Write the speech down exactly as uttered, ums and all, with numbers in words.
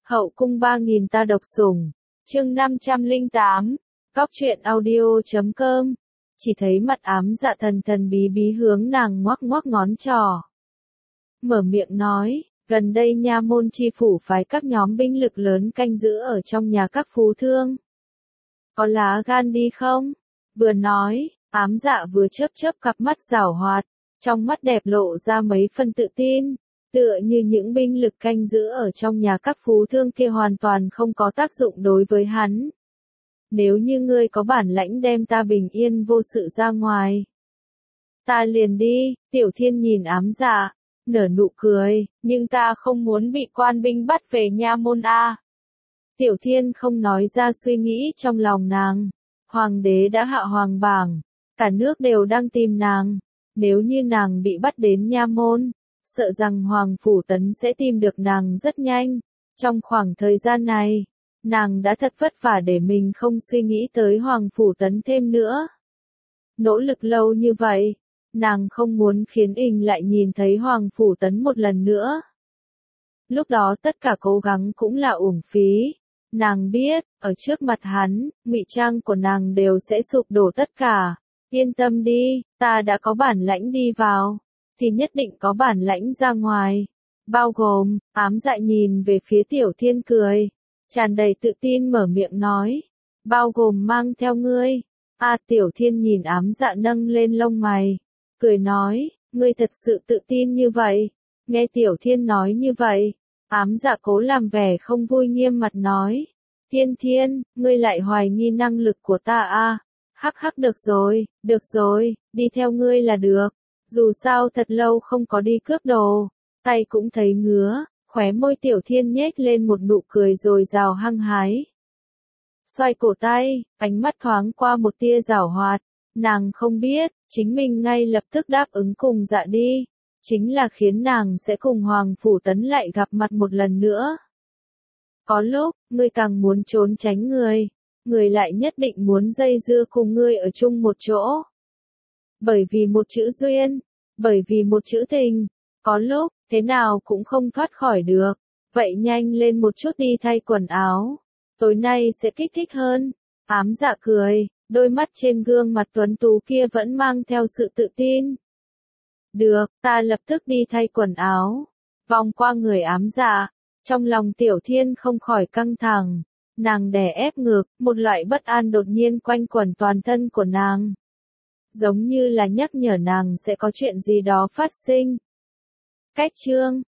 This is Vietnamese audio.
Hậu cung ba nghìn ta độc sủng, chương năm trăm lẻ tám, góc truyện audio chấm com. Chỉ thấy mặt ám dạ thần thần bí bí hướng nàng ngoắc ngoắc ngón trỏ. Mở miệng nói, gần đây nha môn chi phủ phái các nhóm binh lực lớn canh giữ ở trong nhà các phú thương. Có lá gan đi không? Vừa nói, ám dạ vừa chớp chớp cặp mắt giảo hoạt, trong mắt đẹp lộ ra mấy phân tự tin. Tựa như những binh lực canh giữ ở trong nhà các phú thương kia hoàn toàn không có tác dụng đối với hắn. Nếu như ngươi có bản lãnh đem ta bình yên vô sự ra ngoài, ta liền đi. Tiểu Thiên nhìn ám dạ, nở nụ cười, nhưng ta không muốn bị quan binh bắt về nha môn a. Tiểu Thiên không nói ra suy nghĩ trong lòng nàng. Hoàng đế đã hạ hoàng bảng, cả nước đều đang tìm nàng. Nếu như nàng bị bắt đến nha môn, sợ rằng Hoàng Phủ Tấn sẽ tìm được nàng rất nhanh. Trong khoảng thời gian này, nàng đã thật vất vả để mình không suy nghĩ tới Hoàng Phủ Tấn thêm nữa. Nỗ lực lâu như vậy, nàng không muốn khiến Ình lại nhìn thấy Hoàng Phủ Tấn một lần nữa. Lúc đó tất cả cố gắng cũng là uổng phí. Nàng biết, ở trước mặt hắn, ngụy trang của nàng đều sẽ sụp đổ tất cả. Yên tâm đi, ta đã có bản lãnh đi vào, thì nhất định có bản lãnh ra ngoài. Bao gồm, ám dạ nhìn về phía Tiểu Thiên cười, tràn đầy tự tin mở miệng nói, bao gồm mang theo ngươi. A Tiểu Thiên nhìn ám dạ nâng lên lông mày, cười nói, ngươi thật sự tự tin như vậy. Nghe Tiểu Thiên nói như vậy, ám dạ cố làm vẻ không vui nghiêm mặt nói, Thiên Thiên, ngươi lại hoài nghi năng lực của ta a? Hắc hắc, được rồi, được rồi, đi theo ngươi là được. Dù sao thật lâu không có đi cướp đồ, tay cũng thấy ngứa. Khóe môi Tiểu Thiên nhếch lên một nụ cười rồi rào hăng hái. Xoay cổ tay, ánh mắt thoáng qua một tia giảo hoạt. Nàng không biết, chính mình ngay lập tức đáp ứng cùng dạ đi, chính là khiến nàng sẽ cùng Hoàng Phủ Tấn lại gặp mặt một lần nữa. Có lúc, ngươi càng muốn trốn tránh người, người lại nhất định muốn dây dưa cùng ngươi ở chung một chỗ. Bởi vì một chữ duyên, bởi vì một chữ tình, có lúc, thế nào cũng không thoát khỏi được. Vậy nhanh lên một chút đi thay quần áo, tối nay sẽ kích thích hơn. Ám dạ cười, đôi mắt trên gương mặt tuấn tú kia vẫn mang theo sự tự tin. Được, ta lập tức đi thay quần áo. Vòng qua người ám dạ, trong lòng Tiểu Thiên không khỏi căng thẳng. Nàng đè ép ngực, một loại bất an đột nhiên quanh quẩn toàn thân của nàng. Giống như là nhắc nhở nàng sẽ có chuyện gì đó phát sinh. Cách chương